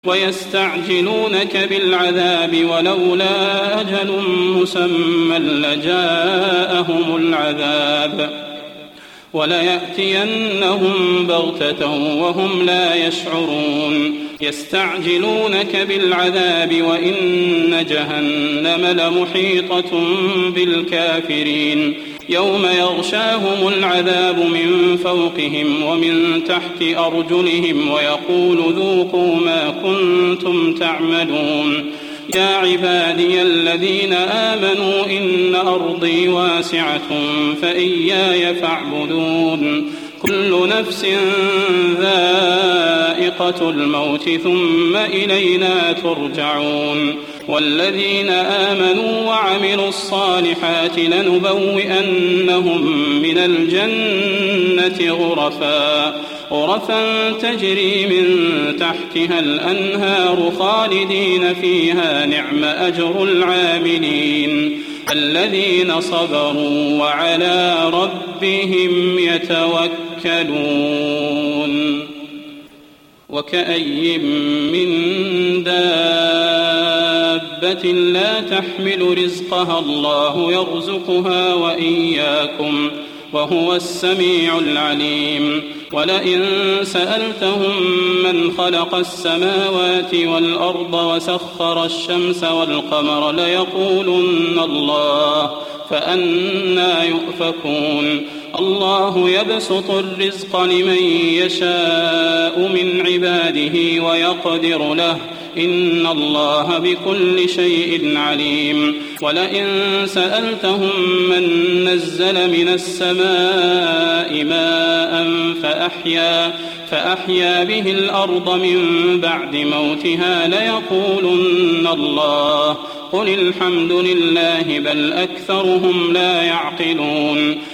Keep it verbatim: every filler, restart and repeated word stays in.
ويستعجلونك بالعذاب ولولا أجل مسمى لجاءهم العذاب وليأتينهم بغتة وهم لا يشعرون يستعجلونك بالعذاب وإن جهنم لمحيطة بالكافرين يوم يغشاهم العذاب من فوقهم ومن تحت أرجلهم ويقول ذوقوا ما كنتم تعملون يا عبادي الذين آمنوا إن أرضي واسعة فإياي فاعبدون كل نفس ذائقة الموت ثم إلينا ترجعون والذين آمنوا وعملوا الصالحات لنبوئنهم من الجنة غرفا غرفا تجري من تحتها الأنهار خالدين فيها نعم أجر العاملين الذين صبروا وعلى ربهم يتوكلون وكأي من دابة لا تحمل رزقها الله يرزقها وإياكم وهو السميع العليم ولئن سألتهم من خلق السماوات والأرض وسخر الشمس والقمر ليقولن الله فأنى يؤفكون الله يبسط الرزق لمن يشاء من عباده ويقدر له إن الله بكل شيء عليم ولئن سألتهم من نزل من السماء ماء فأحيا, فأحيا به الأرض من بعد موتها ليقولن الله قل الحمد لله بل أكثرهم لا يعقلون